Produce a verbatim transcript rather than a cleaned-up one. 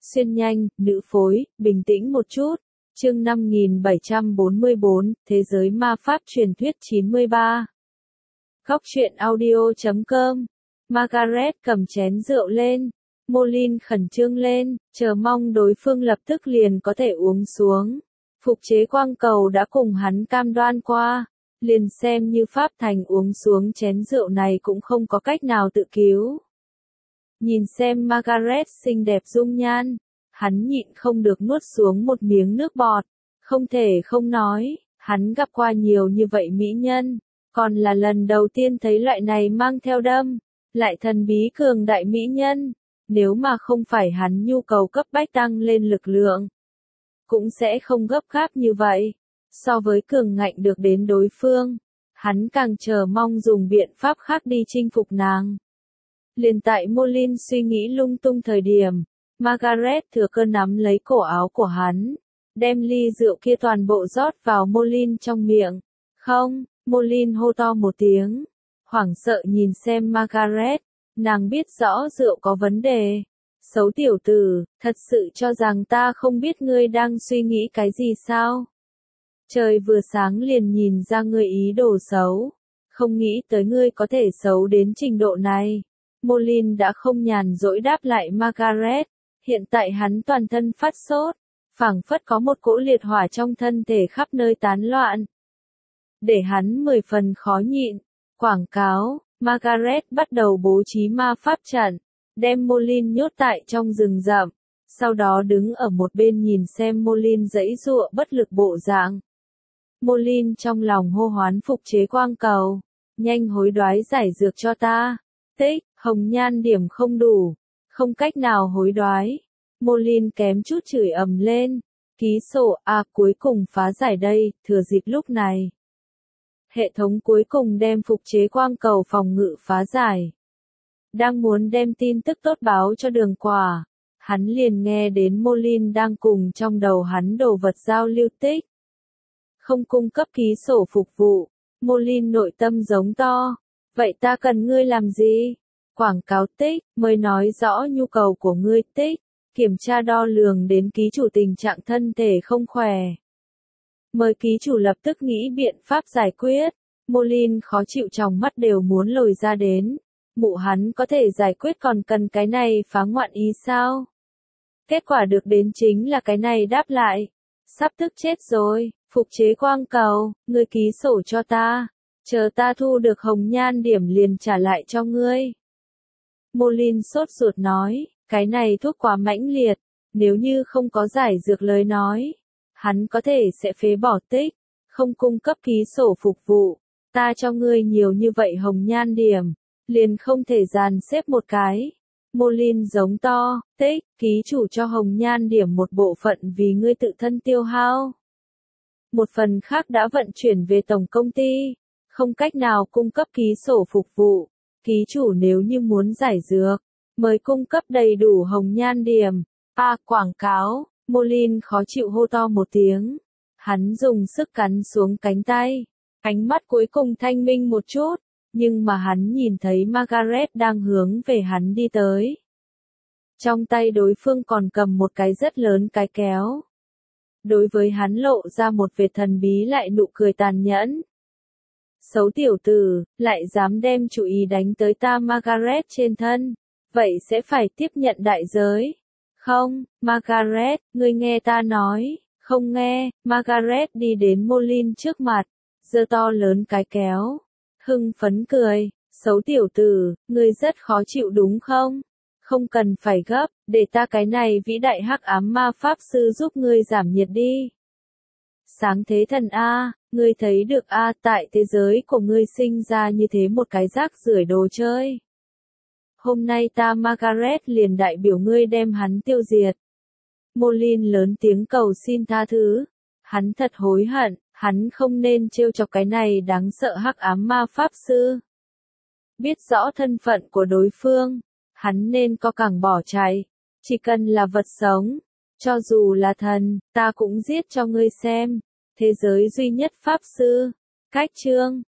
Xuyên nhanh, nữ phối, bình tĩnh một chút. Chương năm nghìn bảy trăm bốn mươi bốn, Thế giới ma pháp truyền thuyết chín mươi ba. Góc truyện audio chấm com. Margaret cầm chén rượu lên. Moulin khẩn trương lên, chờ mong đối phương lập tức liền có thể uống xuống. Phục chế quang cầu đã cùng hắn cam đoan qua, liền xem như Pháp Thành uống xuống chén rượu này cũng không có cách nào tự cứu. Nhìn xem Margaret xinh đẹp dung nhan, hắn nhịn không được nuốt xuống một miếng nước bọt, không thể không nói, hắn gặp qua nhiều như vậy mỹ nhân, còn là lần đầu tiên thấy loại này mang theo đâm, lại thần bí cường đại mỹ nhân, nếu mà không phải hắn nhu cầu cấp bách tăng lên lực lượng, cũng sẽ không gấp gáp như vậy. So với cường ngạnh được đến đối phương, hắn càng chờ mong dùng biện pháp khác đi chinh phục nàng. Liền tại Moulin suy nghĩ lung tung thời điểm, Margaret thừa cơ nắm lấy cổ áo của hắn, đem ly rượu kia toàn bộ rót vào Moulin trong miệng. Không, Moulin hô to một tiếng, hoảng sợ nhìn xem Margaret, nàng biết rõ rượu có vấn đề. Xấu tiểu tử, thật sự cho rằng ta không biết ngươi đang suy nghĩ cái gì sao? Trời vừa sáng liền nhìn ra ngươi ý đồ xấu, không nghĩ tới ngươi có thể xấu đến trình độ này. Moulin đã không nhàn rỗi đáp lại Margaret, hiện tại hắn toàn thân phát sốt, phảng phất có một cỗ liệt hỏa trong thân thể khắp nơi tán loạn. Để hắn mười phần khó nhịn, quảng cáo, Margaret bắt đầu bố trí ma pháp trận, đem Moulin nhốt tại trong rừng rậm, sau đó đứng ở một bên nhìn xem Moulin giãy giụa bất lực bộ dạng. Moulin trong lòng hô hoán phục chế quang cầu, nhanh hối đoái giải dược cho ta. Tích, hồng nhan điểm không đủ, không cách nào hối đoái. Moulin kém chút chửi ầm lên, ký sổ à cuối cùng phá giải đây, thừa dịp lúc này. Hệ thống cuối cùng đem phục chế quang cầu phòng ngự phá giải. Đang muốn đem tin tức tốt báo cho Đường Quả, hắn liền nghe đến Moulin đang cùng trong đầu hắn đồ vật giao lưu tích. Không cung cấp ký sổ phục vụ, Moulin nội tâm giống to. Vậy ta cần ngươi làm gì? Quảng cáo tích, mới nói rõ nhu cầu của ngươi tích, kiểm tra đo lường đến ký chủ tình trạng thân thể không khỏe. Mời ký chủ lập tức nghĩ biện pháp giải quyết. Moulin khó chịu trong mắt đều muốn lồi ra đến. Mụ hắn có thể giải quyết còn cần cái này phá ngoạn ý sao? Kết quả được đến chính là cái này đáp lại. Sắp tức chết rồi, phục chế quang cầu, ngươi ký sổ cho ta. Chờ ta thu được hồng nhan điểm liền trả lại cho ngươi. Moulin sốt ruột nói, cái này thuốc quá mãnh liệt, nếu như không có giải dược lời nói, hắn có thể sẽ phế bỏ tích, không cung cấp ký sổ phục vụ, ta cho ngươi nhiều như vậy hồng nhan điểm, liền không thể dàn xếp một cái. Moulin giống to, tích, ký chủ cho hồng nhan điểm một bộ phận vì ngươi tự thân tiêu hao. Một phần khác đã vận chuyển về tổng công ty. Không cách nào cung cấp ký sổ phục vụ, ký chủ nếu như muốn giải dược, mời cung cấp đầy đủ hồng nhan điểm. À, quảng cáo, Moulin khó chịu hô to một tiếng. Hắn dùng sức cắn xuống cánh tay, ánh mắt cuối cùng thanh minh một chút, nhưng mà hắn nhìn thấy Margaret đang hướng về hắn đi tới. Trong tay đối phương còn cầm một cái rất lớn cái kéo. Đối với hắn lộ ra một vệt thần bí lại nụ cười tàn nhẫn. Xấu tiểu tử, lại dám đem chủ ý đánh tới ta Margaret trên thân, vậy sẽ phải tiếp nhận đại giới. Không, Margaret, ngươi nghe ta nói, không nghe. Margaret đi đến Moulin trước mặt, giơ to lớn cái kéo, hưng phấn cười, xấu tiểu tử, ngươi rất khó chịu đúng không? Không cần phải gấp, để ta cái này vĩ đại hắc ám ma pháp sư giúp ngươi giảm nhiệt đi. Sáng thế thần A, ngươi thấy được A, tại thế giới của ngươi sinh ra như thế một cái rác rưởi đồ chơi. Hôm nay ta Margaret liền đại biểu ngươi đem hắn tiêu diệt. Moulin lớn tiếng cầu xin tha thứ. Hắn thật hối hận, hắn không nên trêu chọc cái này đáng sợ hắc ám ma pháp sư. Biết rõ thân phận của đối phương, hắn nên có cẳng bỏ chạy. Chỉ cần là vật sống, cho dù là thần, ta cũng giết cho ngươi xem. Thế giới duy nhất pháp sư. Cách chương